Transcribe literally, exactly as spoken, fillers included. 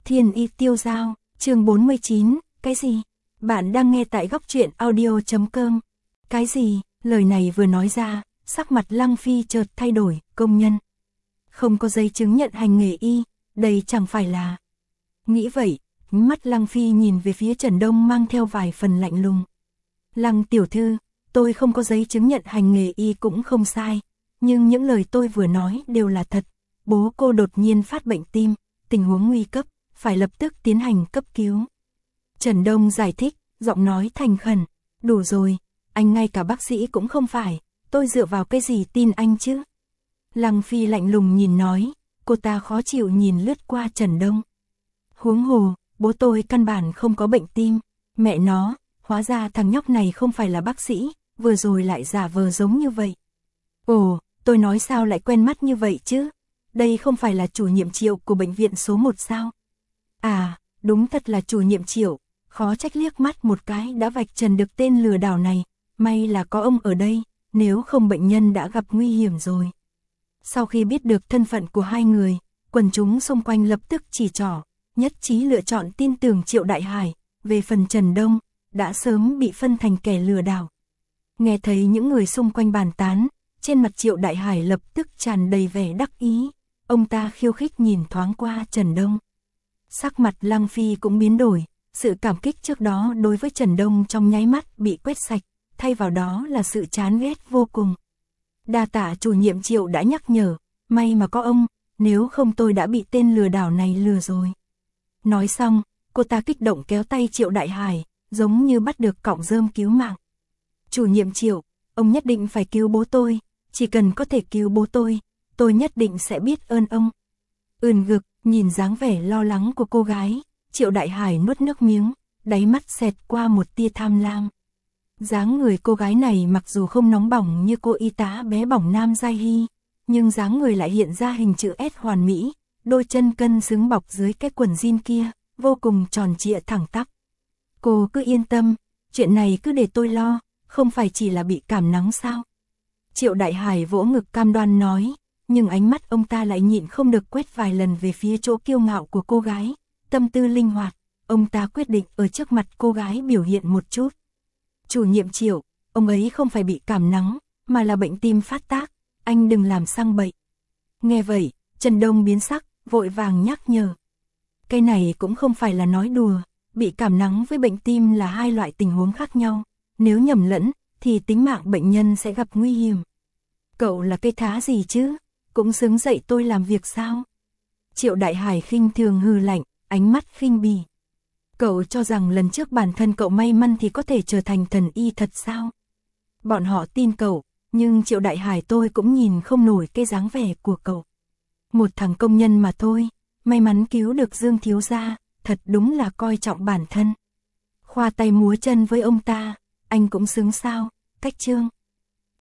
Thiên y tiêu giao, chương bốn mươi chín, cái gì? Bạn đang nghe tại góc truyện audio.com. Cái gì? Lời này vừa nói ra, sắc mặt Lăng Phi chợt thay đổi, công nhân. Không có giấy chứng nhận hành nghề y, đây chẳng phải là... Nghĩ vậy, mắt Lăng Phi nhìn về phía Trần Đông mang theo vài phần lạnh lùng. Lăng tiểu thư, tôi không có giấy chứng nhận hành nghề y cũng không sai, nhưng những lời tôi vừa nói đều là thật. Bố cô đột nhiên phát bệnh tim, tình huống nguy cấp, phải lập tức tiến hành cấp cứu. Trần Đông giải thích, giọng nói thành khẩn, đủ rồi, anh ngay cả bác sĩ cũng không phải, tôi dựa vào cái gì tin anh chứ? Lăng Phi lạnh lùng nhìn nói, cô ta khó chịu nhìn lướt qua Trần Đông. Huống hồ, bố tôi căn bản không có bệnh tim, mẹ nó, hóa ra thằng nhóc này không phải là bác sĩ, vừa rồi lại giả vờ giống như vậy. Ồ, tôi nói sao lại quen mắt như vậy chứ? Đây không phải là chủ nhiệm Triệu của bệnh viện số một sao? À, đúng thật là chủ nhiệm Triệu, khó trách liếc mắt một cái đã vạch trần được tên lừa đảo này, may là có ông ở đây, nếu không bệnh nhân đã gặp nguy hiểm rồi. Sau khi biết được thân phận của hai người, quần chúng xung quanh lập tức chỉ trỏ, nhất trí lựa chọn tin tưởng Triệu Đại Hải, về phần Trần Đông, đã sớm bị phân thành kẻ lừa đảo. Nghe thấy những người xung quanh bàn tán, trên mặt Triệu Đại Hải lập tức tràn đầy vẻ đắc ý, ông ta khiêu khích nhìn thoáng qua Trần Đông. Sắc mặt Lăng Phi cũng biến đổi, sự cảm kích trước đó đối với Trần Đông trong nháy mắt bị quét sạch, thay vào đó là sự chán ghét vô cùng. Đa tạ chủ nhiệm Triệu đã nhắc nhở, may mà có ông, nếu không tôi đã bị tên lừa đảo này lừa rồi. Nói xong, cô ta kích động kéo tay Triệu Đại Hải, giống như bắt được cọng rơm cứu mạng. Chủ nhiệm Triệu, ông nhất định phải cứu bố tôi, chỉ cần có thể cứu bố tôi, tôi nhất định sẽ biết ơn ông. Ưn ngực, nhìn dáng vẻ lo lắng của cô gái, Triệu Đại Hải nuốt nước miếng, đáy mắt xẹt qua một tia tham lam. Dáng người cô gái này mặc dù không nóng bỏng như cô y tá bé bỏng Nam Giai Hy, nhưng dáng người lại hiện ra hình chữ S hoàn mỹ, đôi chân cân xứng bọc dưới cái quần jean kia, vô cùng tròn trịa thẳng tắp. Cô cứ yên tâm, chuyện này cứ để tôi lo, không phải chỉ là bị cảm nắng sao? Triệu Đại Hải vỗ ngực cam đoan nói, nhưng ánh mắt ông ta lại nhịn không được quét vài lần về phía chỗ kiêu ngạo của cô gái, tâm tư linh hoạt, ông ta quyết định ở trước mặt cô gái biểu hiện một chút. Chủ nhiệm Triệu, ông ấy không phải bị cảm nắng, mà là bệnh tim phát tác, anh đừng làm sang bậy. Nghe vậy, Trần Đông biến sắc, vội vàng nhắc nhở. Cái này cũng không phải là nói đùa, bị cảm nắng với bệnh tim là hai loại tình huống khác nhau, nếu nhầm lẫn, thì tính mạng bệnh nhân sẽ gặp nguy hiểm. Cậu là cây thá gì chứ, cũng xứng dạy tôi làm việc sao? Triệu Đại Hải khinh thường hừ lạnh, ánh mắt khinh bỉ. Cậu cho rằng lần trước bản thân cậu may mắn thì có thể trở thành thần y thật sao? Bọn họ tin cậu, nhưng Triệu Đại Hải tôi cũng nhìn không nổi cái dáng vẻ của cậu. Một thằng công nhân mà thôi, may mắn cứu được Dương thiếu gia, thật đúng là coi trọng bản thân. Khoa tay múa chân với ông ta, anh cũng xứng sao, cách trương.